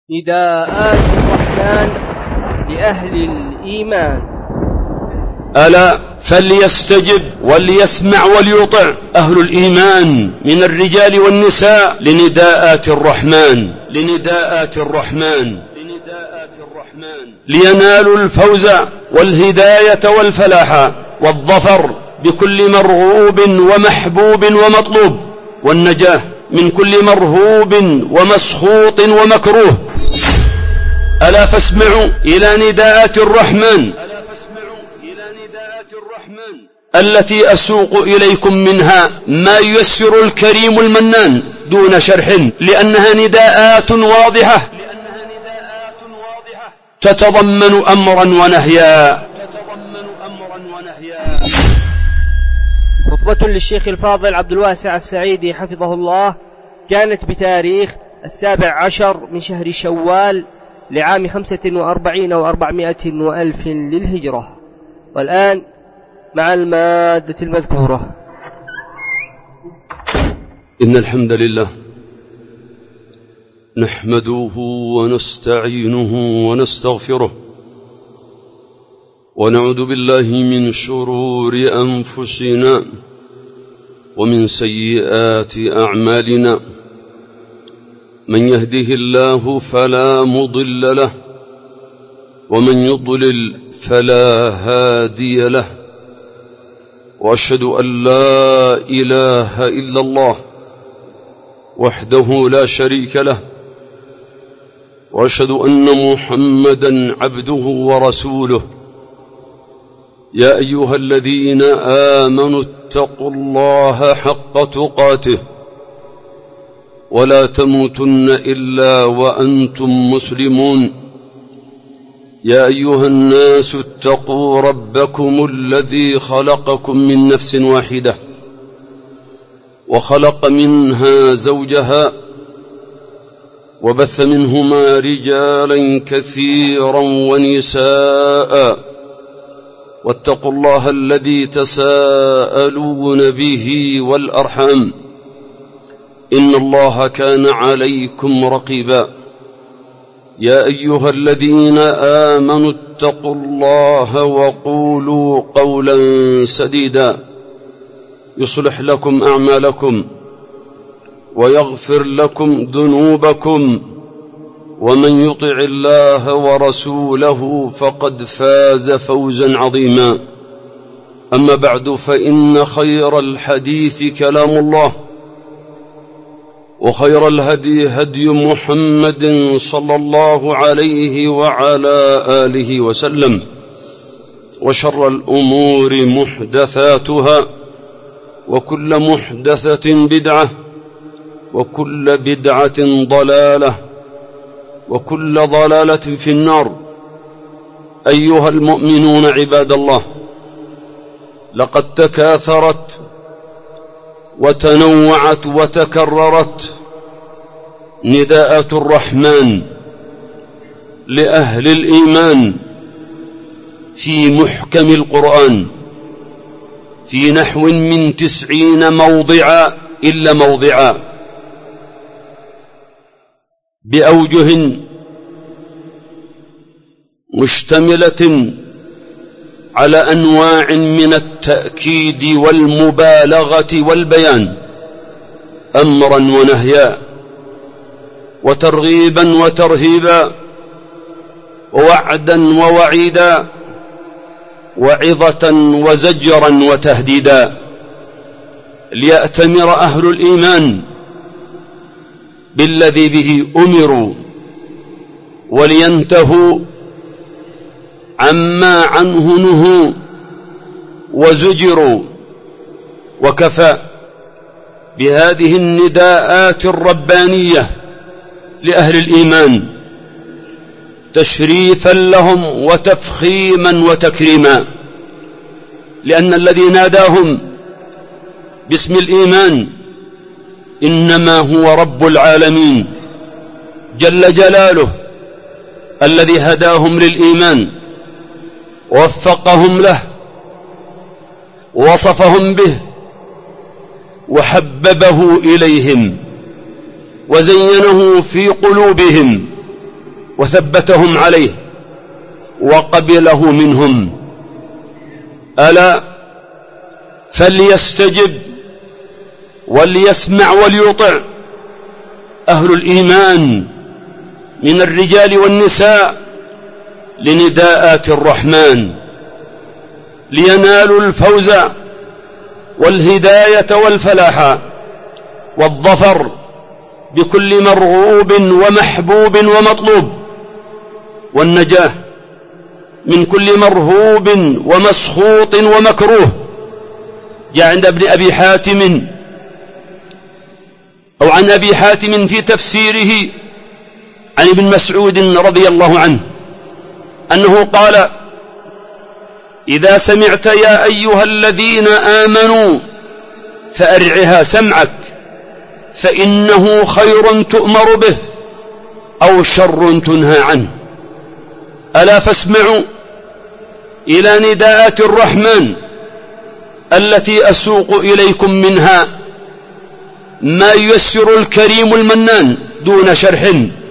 نداءات الرحمن لأهل الإيمان. ألا فليستجب وليسمع وليطع أهل الإيمان من الرجال والنساء لنداءات الرحمن لينالوا الفوز والهداية والفلاح والظفر بكل مرغوب ومحبوب ومطلوب، والنجاة من كل مرهوب ومسخوط ومكروه. ألا فاسمعوا إلى نداءات الرحمن التي أسوق إليكم منها ما ييسر الكريم المنان دون شرح، لأنها نداءات واضحة تتضمن أمرا ونهيا. خطبة للشيخ الفاضل عبد الواسع السعيدي حفظه الله كانت بتاريخ 17 من شهر شوال لعام 45 و400 وألف للهجرة. والآن مع المادة المذكورة. إن الحمد لله نحمده ونستعينه ونستغفره، ونعوذ بالله من شرور أنفسنا ومن سيئات أعمالنا. من يهده الله فلا مضل له، ومن يضلل فلا هادي له، وأشهد أن لا إله إلا الله وحده لا شريك له، وأشهد أن محمدا عبده ورسوله. يا أيها الذين آمنوا اتقوا الله حق تقاته ولا تموتن إلا وأنتم مسلمون. يا أيها الناس اتقوا ربكم الذي خلقكم من نفس واحدة وخلق منها زوجها وبث منهما رجالا كثيرا ونساء، واتقوا الله الذي تساءلون به والأرحام، إن الله كان عليكم رقيبا. يا أيها الذين آمنوا اتقوا الله وقولوا قولا سديدا يصلح لكم أعمالكم ويغفر لكم ذنوبكم، ومن يطع الله ورسوله فقد فاز فوزا عظيما. أما بعد، فإن خير الحديث كلام الله، وخير الهدي هدي محمد صلى الله عليه وعلى آله وسلم، وشر الأمور محدثاتها، وكل محدثة بدعة، وكل بدعة ضلالة، وكل ضلالة في النار. أيها المؤمنون عباد الله، لقد تكاثرت وتنوعت وتكررت نداءات الرحمن لأهل الإيمان في محكم القرآن في نحو من 90 موضعا إلا موضعا، بأوجه مشتملة على أنواع من التأكيد والمبالغة والبيان، أمرا ونهيا، وترغيبا وترهيبا، ووعدا ووعيدا، وعظة وزجرا وتهديدا، ليأتمر أهل الإيمان بالذي به أمروا، ولينتهوا عما عنه نهوا وزجروا. وكفى بهذه النداءات الربانية لأهل الإيمان تشريفا لهم وتفخيما وتكريما، لأن الذي ناداهم باسم الإيمان إنما هو رب العالمين جل جلاله، الذي هداهم للإيمان ووفقهم له ووصفهم به وحببه إليهم وزينه في قلوبهم وثبتهم عليه وقبله منهم. ألا فليستجب وليسمع وليطع أهل الإيمان من الرجال والنساء لنداءات الرحمن لينالوا الفوز والهداية والفلاح والظفر بكل مرغوب ومحبوب ومطلوب، والنجاة من كل مرهوب ومسخوط ومكروه. جاء عند ابن أبي حاتم أو عن أبي حاتم في تفسيره عن ابن مسعود رضي الله عنه أنه قال: إذا سمعت يا أيها الذين آمنوا فأرعها سمعك، فإنه خير تؤمر به أو شر تنهى عنه. ألا فاسمعوا إلى نداءات الرحمن التي أسوق إليكم منها ما ييسر الكريم المنان دون شرح،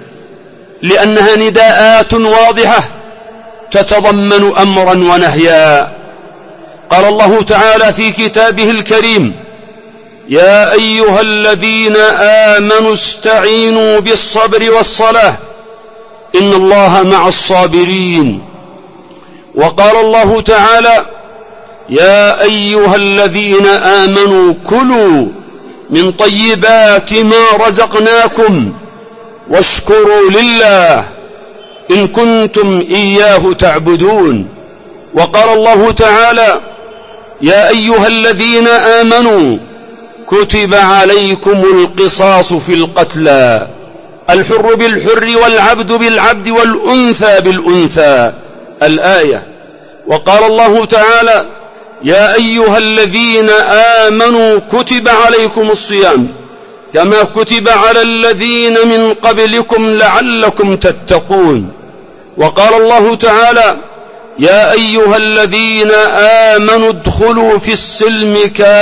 لأنها نداءات واضحة تتضمن أمرا ونهيا. قال الله تعالى في كتابه الكريم: يا أيها الذين آمنوا استعينوا بالصبر والصلاة إن الله مع الصابرين. وقال الله تعالى: يا أيها الذين آمنوا كلوا من طيبات ما رزقناكم واشكروا لله إن كنتم إياه تعبدون. وقال الله تعالى: يا أيها الذين آمنوا كتب عليكم القصاص في القتلى، الحر بالحر والعبد بالعبد والأنثى بالأنثى. الآية. وقال الله تعالى: يا أيها الذين آمنوا كتب عليكم الصيام كما كتب على الذين من قبلكم لعلكم تتقون. وقال الله تعالى: يا أيها الذين آمنوا ادخلوا في السلم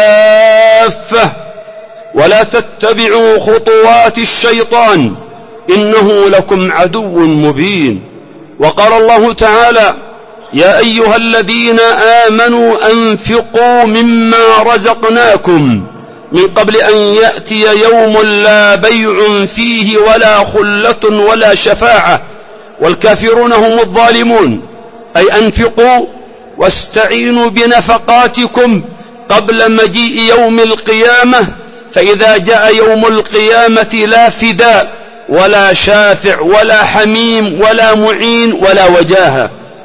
كافة ولا تتبعوا خطوات الشيطان إنه لكم عدو مبين. وقال الله تعالى: يا أيها الذين آمنوا أنفقوا مما رزقناكم من قبل أن يأتي يوم لا بيع فيه ولا خلة ولا شفاعة والكافرون هم الظالمون. أي أنفقوا واستعينوا بنفقاتكم قبل مجيء يوم القيامة، فإذا جاء يوم القيامة لا فداء ولا شافع ولا حميم ولا معين ولا وجاهة.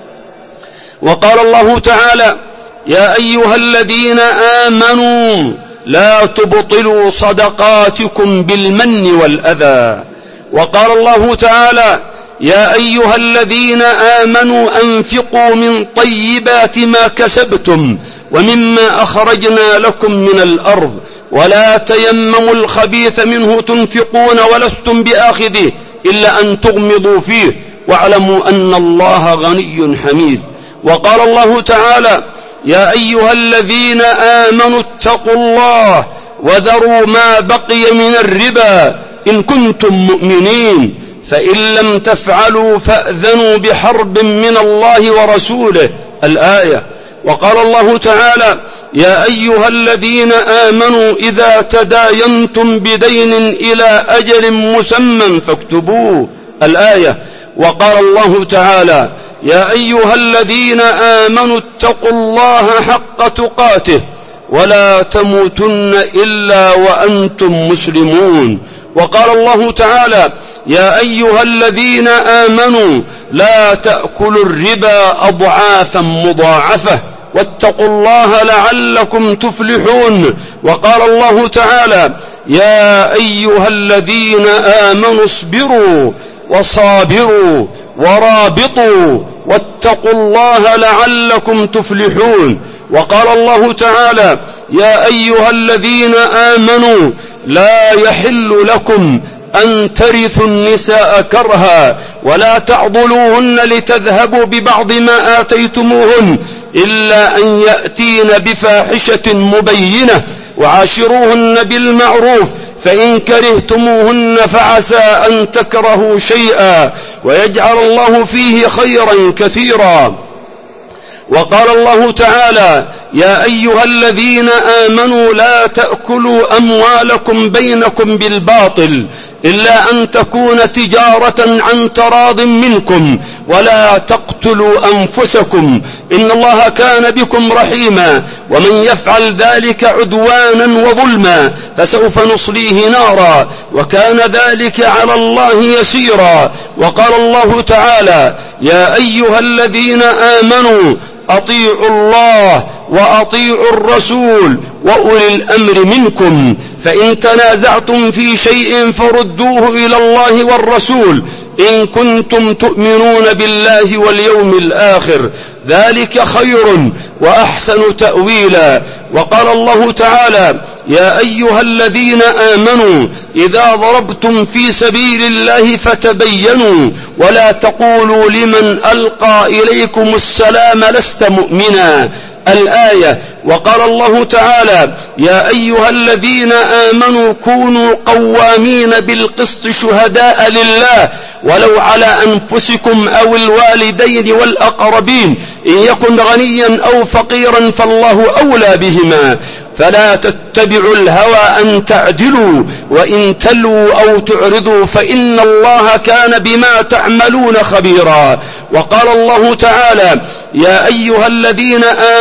وقال الله تعالى: يا أيها الذين آمنوا لا تبطلوا صدقاتكم بالمن والأذى. وقال الله تعالى: يا أيها الذين آمنوا أنفقوا من طيبات ما كسبتم ومما أخرجنا لكم من الأرض ولا تيمموا الخبيث منه تنفقون ولستم بآخذه إلا أن تغمضوا فيه واعلموا أن الله غني حميد. وقال الله تعالى: يا أيها الذين آمنوا اتقوا الله وذروا ما بقي من الربا إن كنتم مؤمنين فإن لم تفعلوا فأذنوا بحرب من الله ورسوله. الآية. وقال الله تعالى: يا أيها الذين آمنوا إذا تداينتم بدين إلى أجل مسمى فاكتبوه. الآية. وقال الله تعالى: يا أيها الذين آمنوا اتقوا الله حق تقاته ولا تموتن إلا وأنتم مسلمون. وقال الله تعالى: يا أيها الذين آمنوا لا تأكلوا الربا أضعافا مضاعفة واتقوا الله لعلكم تفلحون. وقال الله تعالى: يا أيها الذين آمنوا اصبروا وصابروا ورابطوا واتقوا الله لعلكم تفلحون. وقال الله تعالى: يا أيها الذين آمنوا لا يحل لكم أن ترثوا النساء كرها ولا تعضلوهن لتذهبوا ببعض ما آتيتموهن إلا أن يأتين بفاحشة مبينة وعاشروهن بالمعروف فإن كرهتموهن فعسى أن تكرهوا شيئا ويجعل الله فيه خيرا كثيرا. وقال الله تعالى: يا أيها الذين آمنوا لا تأكلوا أموالكم بينكم بالباطل إلا أن تكون تجارة عن تراض منكم ولا تقتلوا أنفسكم إن الله كان بكم رحيما ومن يفعل ذلك عدوانا وظلما فسوف نصليه نارا وكان ذلك على الله يسيرا. وقال الله تعالى: يا أيها الذين آمنوا أطيعوا الله وأطيعوا الرسول وأولي الأمر منكم فإن تنازعتم في شيء فردوه إلى الله والرسول إن كنتم تؤمنون بالله واليوم الآخر ذلك خير وأحسن تأويلا. وقال الله تعالى: يا أيها الذين آمنوا إذا ضربتم في سبيل الله فتبينوا ولا تقولوا لمن ألقى إليكم السلام لست مؤمنا الآية. وقال الله تعالى: يا أيها الذين آمنوا كونوا قوامين بالقسط شهداء لله ولو على أنفسكم أو الوالدين والأقربين إن يكن غنيا أو فقيرا فالله أولى بهما فلا تتبعوا الهوى أن تعدلوا وإن تلوا أو تعرضوا فإن الله كان بما تعملون خبيرا. وقال الله تعالى: يا أيها الذين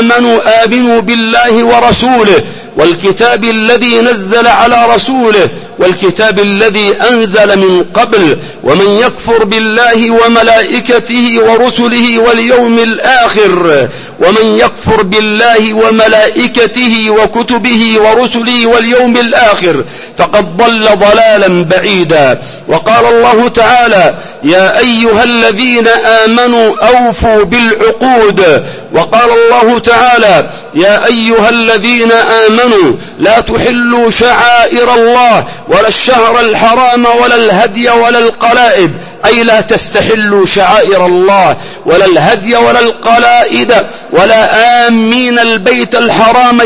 آمنوا بالله ورسوله والكتاب الذي نزل على رسوله والكتاب الذي أنزل من قبل ومن يكفر بالله وملائكته ورسله واليوم الآخر ومن يكفر بالله وملائكته وكتبه ورسله واليوم الآخر فقد ضل ضلالا بعيدا. وقال الله تعالى: يا أيها الذين آمنوا أوفوا بالعقود. وقال الله تعالى: يا أيها الذين آمنوا لا تحلوا شعائر الله ولا الشهر الحرام ولا الهدي ولا القلائد أي لا تستحلوا شعائر الله ولا الهدي ولا القلائد ولا آمين البيت الحرام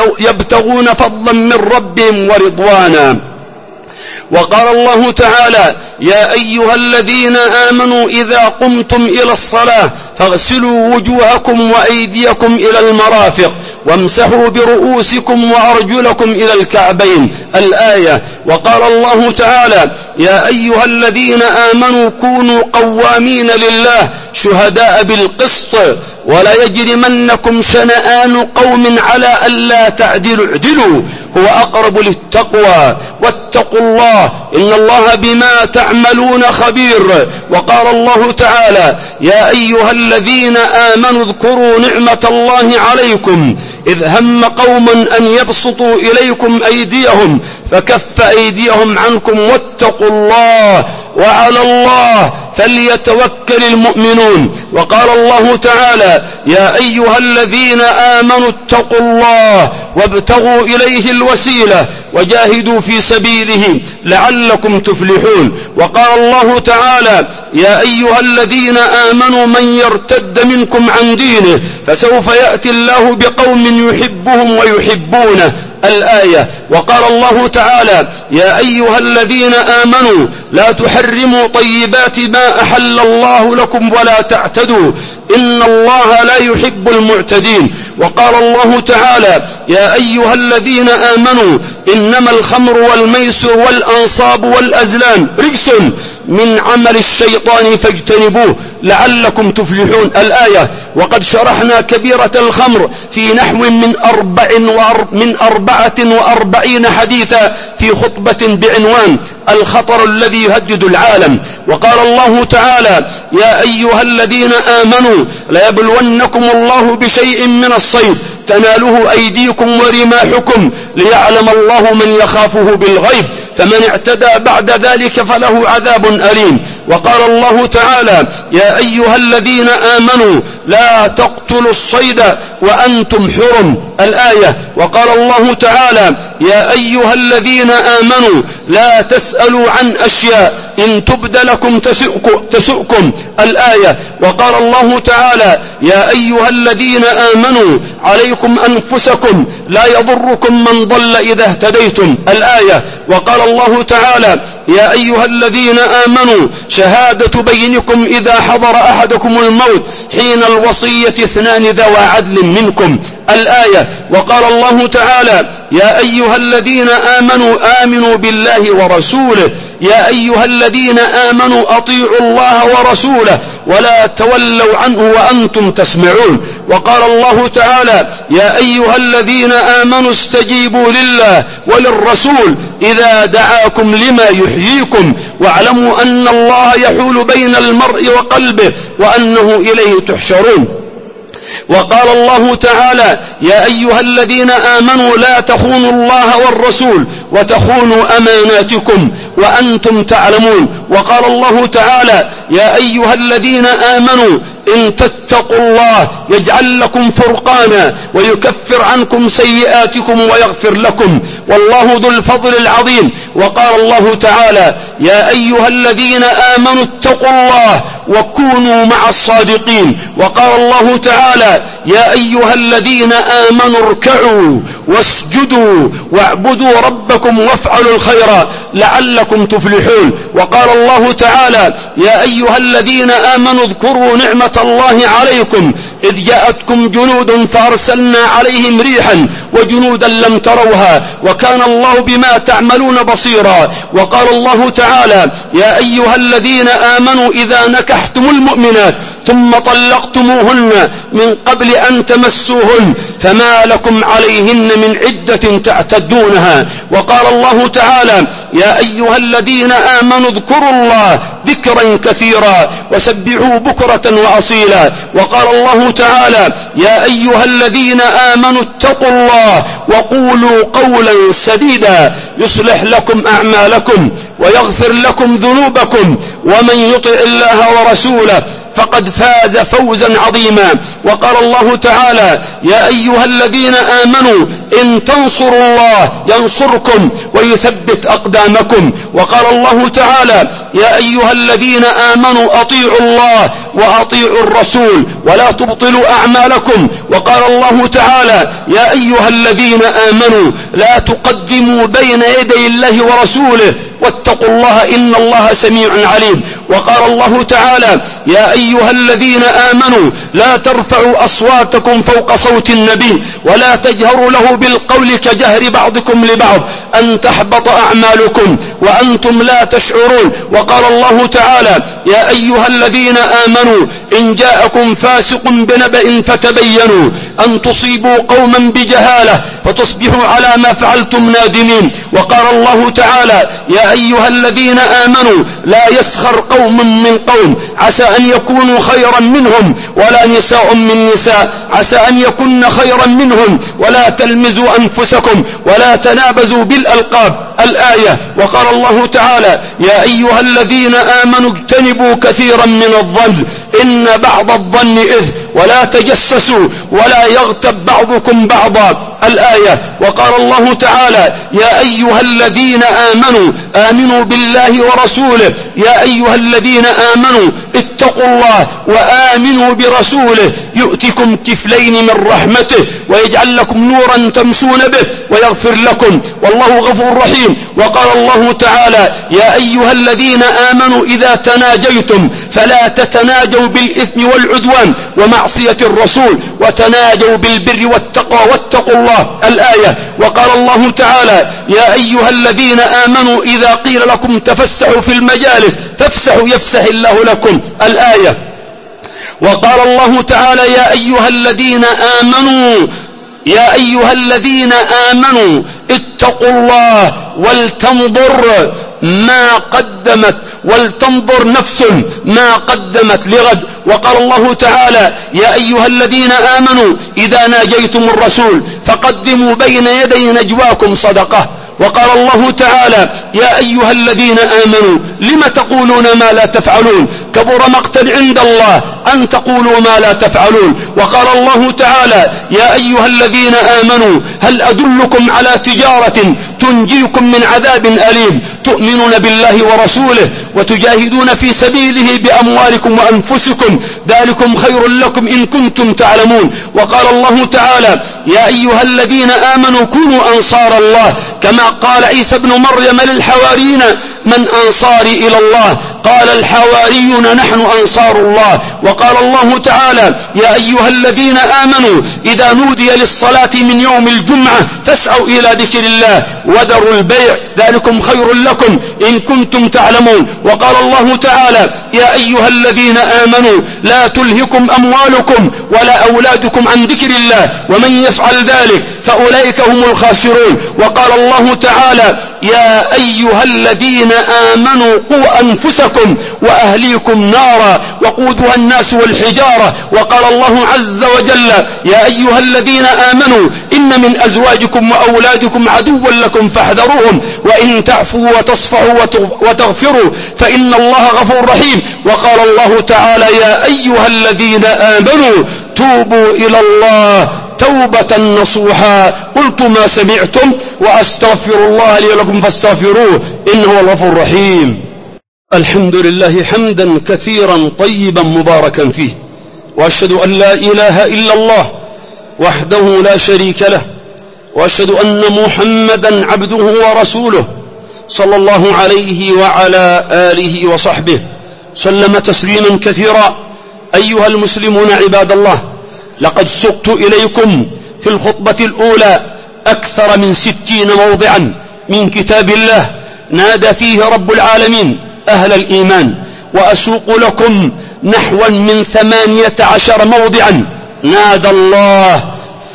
يبتغون فضلا من ربهم ورضوانا. وقال الله تعالى: يا أيها الذين آمنوا إذا قمتم إلى الصلاة فاغسلوا وجوهكم وأيديكم إلى المرافق وامسحوا برؤوسكم وأرجلكم إلى الكعبين الآية. وقال الله تعالى: يا أيها الذين آمنوا كونوا قوامين لله شهداء بالقسط ولا يجرمنكم شنآن قوم على ألا تعدلوا اعدلوا هو أقرب للتقوى واتقوا الله إن الله بما تعملون خبير. وقال الله تعالى: يا أيها الذين آمنوا اذكروا نعمة الله عليكم إذ هم قوما أن يبسطوا إليكم أيديهم فكف أيديهم عنكم واتقوا الله وعلى الله فليتوكل المؤمنون. وقال الله تعالى: يا أيها الذين آمنوا اتقوا الله وابتغوا إليه الوسيلة وجاهدوا في سبيله لعلكم تفلحون. وقال الله تعالى: يا أيها الذين آمنوا من يرتد منكم عن دينه فسوف يأتي الله بقوم يحبهم ويحبونه الآية. وقال الله تعالى: يا أيها الذين آمنوا لا تحرموا طيبات ما أحل الله لكم ولا تعتدوا إن الله لا يحب المعتدين. وقال الله تعالى: يا أيها الذين آمنوا إنما الخمر والميسر والأنصاب والأزلام رجس من عمل الشيطان فاجتنبوه لعلكم تفلحون الآية. وقد شرحنا كبيرة الخمر في نحو من 44 حديثا في خطبة بعنوان الخطر الذي يهدد العالم. وقال الله تعالى: يا أيها الذين آمنوا ليبلونكم الله بشيء من الصيد تناله أيديكم ورماحكم ليعلم الله من يخافه بالغيب فمن اعتدى بعد ذلك فله عذاب أليم. وقال الله تعالى: يا أيها الذين آمنوا لا تقتلوا الصيد وأنتم حرم الآية. وقال الله تعالى: يا أيها الذين آمنوا لا تسألوا عن أشياء إن تبد لكم تسؤكم الآية. وقال الله تعالى: يا أيها الذين آمنوا عليكم أنفسكم لا يضركم من ضل إذا اهتديتم الآية. وقال الله تعالى: يا أيها الذين آمنوا شهادة بينكم إذا حضر أحدكم الموت حين الوصية 2 ذوى عدل منكم. الآية. وقال الله تعالى يا أيها الذين آمنوا بالله ورسوله يا أيها الذين آمنوا أطيعوا الله ورسوله ولا تولوا عنه وأنتم تسمعون. وقال الله تعالى يا أيها الذين آمنوا استجيبوا لله وللرسول إذا دعاكم لما يحييكم واعلموا أن الله يحول بين المرء وقلبه وأنه إليه تحشرون. وقال الله تعالى يا أيها الذين آمنوا لا تخونوا الله والرسول وتخونوا أماناتكم وأنتم تعلمون. وقال الله تعالى يا أيها الذين آمنوا إن تتقوا الله يجعل لكم فرقانا ويكفر عنكم سيئاتكم ويغفر لكم والله ذو الفضل العظيم. وقال الله تعالى يا أيها الذين آمنوا اتقوا الله وكونوا مع الصادقين. وقال الله تعالى يا أيها الذين آمنوا اركعوا واسجدوا واعبدوا ربكم وافعلوا الخير لعلكم تفلحون. وقال الله تعالى يا أيها الذين آمنوا اذكروا نعمة الله عليكم إذ جاءتكم جنود فأرسلنا عليهم ريحا وجنودا لم تروها وكان الله بما تعملون بصيرا. وقال الله تعالى يا أيها الذين آمنوا إذا نكحتم المؤمنات ثم طلقتموهن من قبل أن تمسوهن فما لكم عليهن من عدة تعتدونها. وقال الله تعالى يا أيها الذين آمنوا اذكروا الله ذكرا كثيرا وسبحوا بكرة وأصيلا. وقال الله تعالى يا أيها الذين آمنوا اتقوا الله وقولوا قولا سديدا يصلح لكم أعمالكم ويغفر لكم ذنوبكم ومن يطع الله ورسوله فقد فاز فوزا عظيما. وقال الله تعالى يا أيها الذين آمنوا إن تنصروا الله ينصركم ويثبت أقدامكم. وقال الله تعالى يا أيها الذين آمنوا أطيعوا الله وأطيعوا الرسول ولا تبطلوا أعمالكم. وقال الله تعالى يا أيها الذين آمنوا لا تقدموا بين يدي الله ورسوله واتقوا الله إن الله سميع عليم. وقال الله تعالى يا أيها الذين آمنوا لا ترفعوا أصواتكم فوق صوت النبي ولا تجهروا له بالقول كجهر بعضكم لبعض أن تحبط أعمالكم وأنتم لا تشعرون. وقال الله تعالى يا أيها الذين آمنوا إن جاءكم فاسق بنبأ فتبينوا أن تصيبوا قوما بجهالة فتصبحوا على ما فعلتم نادمين. وقال الله تعالى يا أيها الذين آمنوا لا يسخر قوم من قوم عسى أن يكونوا خيرا منهم ولا نساء من نساء عسى أن يكن خيرا منهم ولا تلمزوا أنفسكم ولا تنابزوا بالألقاب. الآية. وقال الله تعالى يا أيها الذين آمنوا اجتنبوا كثيرا من الظن إن بعض الظن إثم ولا تجسسوا ولا يغتب بعضكم بعضا. الآية. وقال الله تعالى يا أيها الذين آمنوا بالله ورسوله يا أيها الذين آمنوا اتقوا الله وآمنوا برسوله يؤتكم كفلين من رحمته ويجعل لكم نورا تمشون به ويغفر لكم والله غفور رحيم. وقال الله تعالى يا أيها الذين آمنوا إذا تناجيتم فلا تتناجوا بالإثم والعدوان ومعصية الرسول وتناجوا بالبر والتقوى واتقوا الله. الآية. وقال الله تعالى يا أيها الذين آمنوا إذا قيل لكم تفسحوا في المجالس فافسحوا يفسح الله لكم. الآية. وقال الله تعالى يا أيها الذين آمنوا اتقوا الله ولتنظر نفس ما قدمت لغد. وقال الله تعالى يا أيها الذين آمنوا إذا ناجيتم الرسول فقدموا بين يدي نجواكم صدقة. وقال الله تعالى يا أيها الذين آمنوا لم تقولون ما لا تفعلون كبر مقتا عند الله أن تقولوا ما لا تفعلون. وقال الله تعالى يا أيها الذين آمنوا هل أدلكم على تجارة تنجيكم من عذاب أليم تؤمنون بالله ورسوله وتجاهدون في سبيله بأموالكم وأنفسكم ذلكم خير لكم إن كنتم تعلمون. وقال الله تعالى يا أيها الذين آمنوا كونوا أنصار الله كما قال عيسى ابن مريم للحواريين من أنصاري إلى الله؟ قال الحواريون نحن أنصار الله. وقال الله تعالى يا أيها الذين آمنوا إذا نودي للصلاة من يوم الجمعة فاسعوا إلى ذكر الله وذروا البيع ذلكم خير لكم إن كنتم تعلمون. وقال الله تعالى يا أيها الذين آمنوا لا تلهكم أموالكم ولا أولادكم عن ذكر الله ومن يفعل ذلك فأولئك هم الخاسرون. وقال الله تعالى يا أيها الذين آمنوا قوا أنفسكم وأهليكم نارا وقودها الناس والحجارة. وقال الله عز وجل يا أيها الذين آمنوا إن من أزواجكم وأولادكم عدوا لكم فاحذروهم وإن تعفوا وتصفحوا وتغفروا فإن الله غفور رحيم. وقال الله تعالى يا أيها الذين آمنوا توبوا إلى الله توبة نصوحا. قلت ما سمعتم وأستغفر الله لي ولكم فاستغفروه إنه هو الغفور الرحيم. الحمد لله حمدا كثيرا طيبا مباركا فيه، وأشهد أن لا إله إلا الله وحده لا شريك له، وأشهد أن محمدا عبده ورسوله صلى الله عليه وعلى آله وصحبه سلم تسليما كثيرا. أيها المسلمون عباد الله، لقد سقت إليكم في الخطبة الأولى أكثر من 60 موضعا من كتاب الله نادى فيه رب العالمين أهل الإيمان، وأسوق لكم نحوا من 18 موضعا نادى الله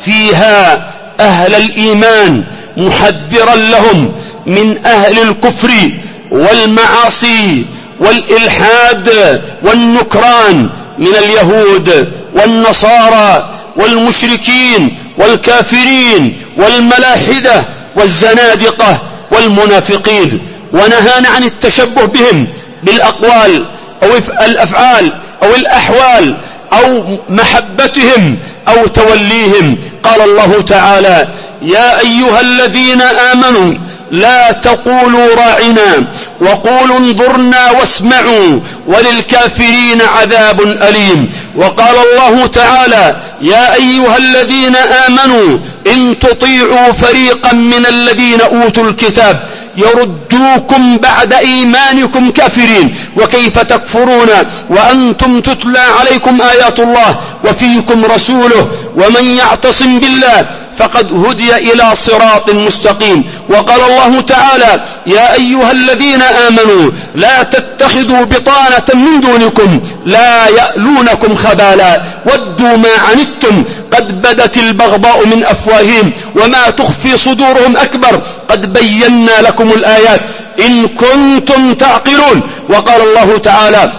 فيها أهل الإيمان محذرا لهم من أهل الكفر والمعاصي والإلحاد والنكران من اليهود والنصارى والمشركين والكافرين والملاحدة والزنادقة والمنافقين، ونهانا عن التشبه بهم بالأقوال أو الأفعال أو الأحوال أو محبتهم أو توليهم. قال الله تعالى يا أيها الذين آمنوا لا تقولوا راعنا وقولوا انظرنا واسمعوا وللكافرين عذاب أليم. وقال الله تعالى يا أيها الذين آمنوا إن تطيعوا فريقا من الذين أوتوا الكتاب يردوكم بعد إيمانكم كافرين وكيف تكفرون وأنتم تتلى عليكم آيات الله وفيكم رسوله ومن يعتصم بالله فقد هدي إلى صراط مستقيم. وقال الله تعالى يا أيها الذين آمنوا لا تتخذوا بطانة من دونكم لا يألونكم خبالا ودوا ما عنتم قد بدت البغضاء من أفواههم وما تخفي صدورهم أكبر قد بينا لكم الآيات إن كنتم تعقلون. وقال الله تعالى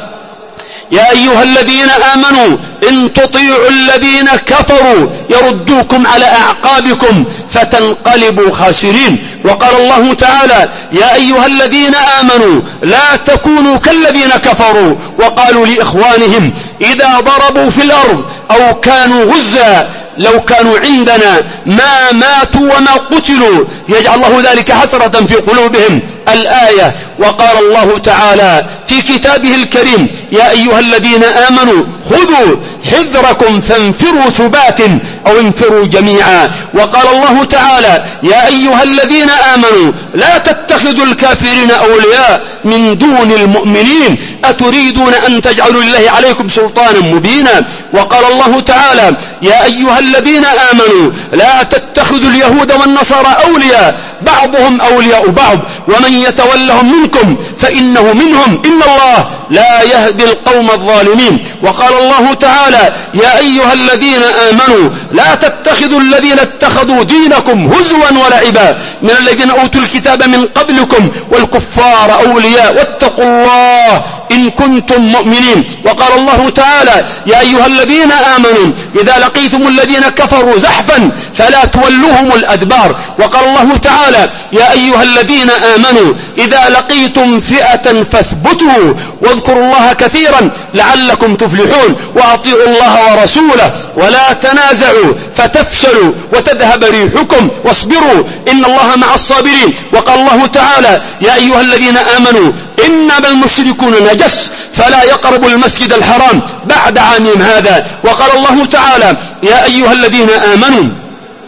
يا أيها الذين آمنوا إن تطيعوا الذين كفروا يردوكم على أعقابكم فتنقلبوا خاسرين. وقال الله تعالى يا أيها الذين آمنوا لا تكونوا كالذين كفروا وقالوا لإخوانهم إذا ضربوا في الأرض أو كانوا غزا لو كانوا عندنا ما ماتوا وما قتلوا يجعل الله ذلك حسرة في قلوبهم الآية. وقال الله تعالى في كتابه الكريم يا أيها الذين آمنوا خذوا حذركم فانفروا ثبات أو انفروا جميعا. وقال الله تعالى يا أيها الذين آمنوا لا تتخذوا الكافرين أولياء من دون المؤمنين أتريدون أن تجعلوا لله عليكم سلطانا مبينا. وقال الله تعالى يا أيها الذين آمنوا لا تتخذوا اليهود والنصارى أولياء بعضهم أولياء بعض ومن يتولهم منكم فإنه منهم إن الله لا يهدي القوم الظالمين. وقال الله تعالى يا أيها الذين آمنوا لا تتخذوا الذين اتخذوا دينكم هزوا ولعبا من الذين أوتوا الكتاب من قبلكم والكفار أولياء واتقوا الله إن كنتم مؤمنين. وقال الله تعالى يا أيها الذين آمنوا إذا لقيتم الذين كفروا زحفا فلا تولوهم الأدبار. وقال الله تعالى يا أيها الذين آمنوا إذا لقيتم فئة فاثبتوا واذكروا الله كثيرا لعلكم تفلحون وأطيعوا الله ورسوله ولا تنازعوا فتفشلوا وتذهب ريحكم واصبروا إن الله مع الصابرين. وقال الله تعالى يا أيها الذين آمنوا إنما المشركون نجس فلا يقربوا المسجد الحرام بعد عامهم هذا. وقال الله تعالى يا أيها الذين آمنوا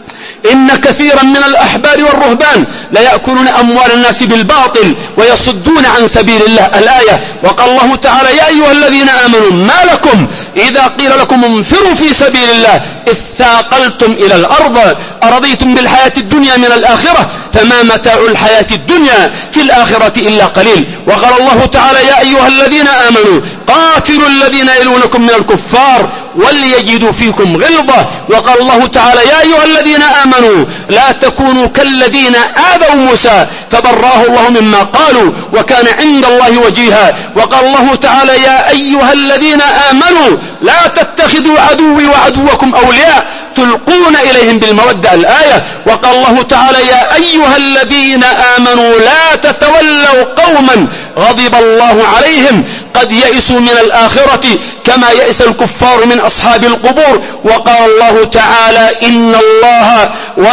إن كثيرا من الأحبار والرهبان لا يأكلون أموال الناس بالباطل ويصدون عن سبيل الله. الآية. وقال الله تعالى يا أيها الذين آمنوا ما لكم إذا قيل لكم انفروا في سبيل الله إذ ثاقلتم إلى الأرض أرضيتم بالحياة الدنيا من الآخرة فما متاع الحياة الدنيا في الآخرة إلا قليل. وقال الله تعالى يا أيها الذين آمنوا قاتلوا الذين يلونكم من الكفار وليجدوا فيكم غلظة. وقال الله تعالى يا أيها الذين آمنوا لا تكونوا كالذين آذوا موسى فبراه الله مما قالوا وكان عند الله وجيها. وقال الله تعالى يا أيها الذين آمنوا لا تتخذوا عدوي وعدوكم أولياء تلقون إليهم بالمودة. الآية. وقال الله تعالى يا أيها الذين آمنوا لا تتولوا قوما غضب الله عليهم قد يئسوا من الآخرة كما يئس الكفار من أصحاب القبور. وقال الله تعالى إن الله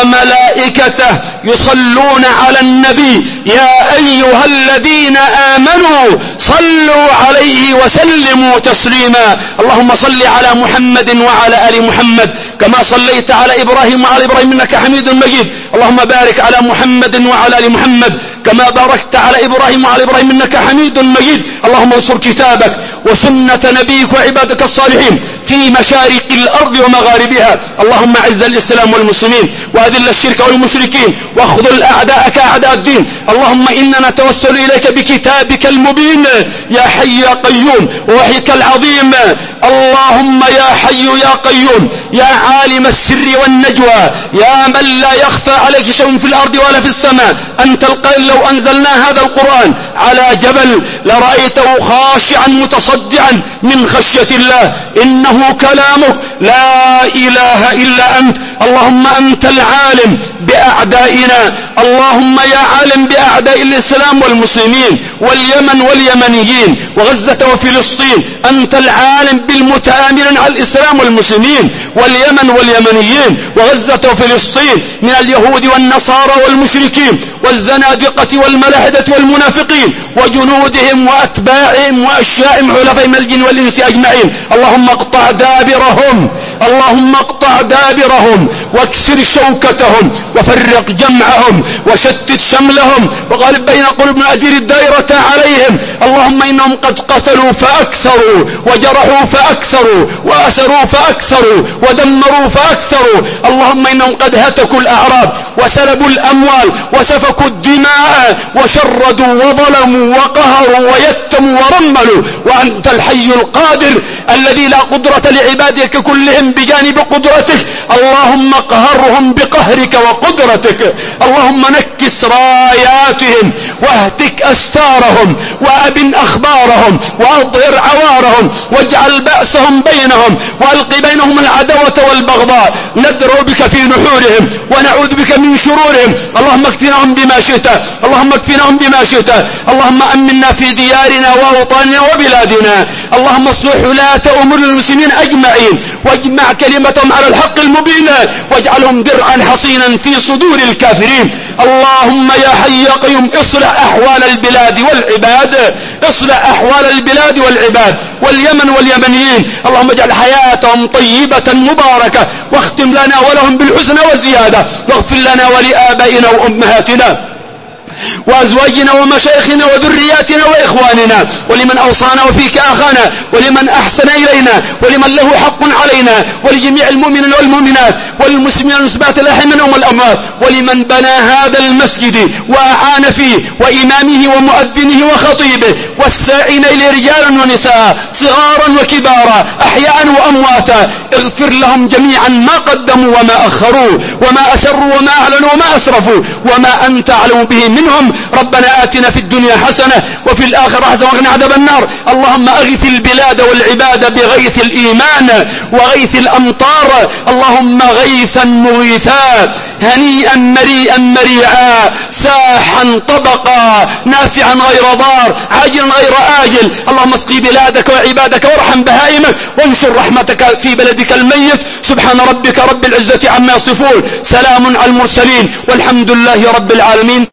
وملائكته يصلون على النبي يا أيها الذين آمنوا صلوا عليه وسلموا تسليما. اللهم صل على محمد وعلى آل محمد كما صليت على إبراهيم وعلى إبراهيم إنك حميد مجيد. اللهم بارك على محمد وعلى آل محمد كما باركت على إبراهيم وعلى إبراهيم إنك حميد مجيد. اللهم انصر كتابك وسنة نبيك وعبادك الصالحين في مشارق الأرض ومغاربها. اللهم اعز الإسلام والمسلمين وأذل الشرك والمشركين واخذل أعداءك أعداء الدين. اللهم إننا نتوسل إليك بكتابك المبين يا حي يا قيوم ووحيك العظيم. اللهم يا حي يا قيوم يا عالم السر والنجوى يا من لا يخفى عليك شيء في الأرض ولا في السماء أنت القائل لو أنزلنا هذا القرآن على جبل لرأيته خاشعا متصدعا من خشية الله إنه كلامك لا إله إلا أنت. اللهم أنت العالم بأعدائنا. اللهم يا عالم بأعداء الإسلام والمسلمين واليمن واليمنيين وغزة وفلسطين أنت العالم بالمتآمرين على الإسلام والمسلمين واليمن واليمنيين وغزة وفلسطين من اليهود والنصارى والمشركين والزنادقة والملاحدة والمنافقين وجنودهم وأتباعهم وأشيائهم حلفائهم الجن والإنس أجمعين. اللهم اقطع دابرهم. اللهم اقطع دابرهم واكسر شوكتهم وفرق جمعهم وشتت شملهم وغالب بين قلوبنا أدير الدائرة عليهم. اللهم إنهم قد قتلوا فأكثروا وجرحوا فأكثروا وأسروا فأكثروا ودمروا فأكثروا. اللهم إنهم قد هتكوا الأعراض وسلبوا الأموال وسفكوا الدماء وشردوا وظلموا وقهروا ويتموا ورملوا وأنت الحي القادر الذي لا قدرة لعبادك كلهم بجانب قدرتك. اللهم قهرهم بقهرك وقدرتك. اللهم نكس راياتهم واهتك أستارهم وأبن أخبارهم وأظهر عوارهم واجعل بأسهم بينهم وألق بينهم العداوة والبغضاء. ندرأ بك في نحورهم ونعوذ بك من شرورهم. اللهم اكفناهم بما شئت. اللهم اكفناهم بما شئت. اللهم أمنا في ديارنا وأوطاننا وبلادنا. اللهم اصلح ولاة أمور المسلمين أجمعين واجمع كلمتهم على الحق المبين واجعلهم درعا حصينا في صدور الكافرين. اللهم يا حي يا قيوم اصلح أحوال البلاد والعباد. اصلح أحوال البلاد والعباد واليمن واليمنيين. اللهم اجعل حياتهم طيبة مباركة واختم لنا ولهم بالحسنى والزيادة واغفر لنا ولآبائنا وأمهاتنا وأزواجنا ومشايخنا وذرياتنا وإخواننا ولمن أوصانا وفيك آخانا ولمن أحسن إلينا ولمن له حق علينا ولجميع المؤمنين والمؤمنات والمسلمين والمسلمات الأحياء منهم والأموات ولمن بنى هذا المسجد وأعان فيه وإمامه ومؤذنه وخطيبه والساعين إليه رجالا ونساء صغارا وكبارا أحياء وأمواتا. اغفر لهم جميعا ما قدموا وما أخروا وما أسروا وما أعلنوا وما أسرفوا وما أنت أعلم به منهم. ربنا آتنا في الدنيا حسنة وفي الآخرة حسنة وقنا عذاب النار. اللهم أغث البلاد والعباد بغيث الإيمان وغيث الأمطار. اللهم غيثا مغيثا هنيئا مريئا مريعا ساحا طبقا نافعا غير ضار عاجلا غير آجل. اللهم اسقي بلادك وعبادك وارحم بهائمك وانشر رحمتك في بلدك الميت. سبحان ربك رب العزة عما يصفون سلام على المرسلين والحمد لله رب العالمين.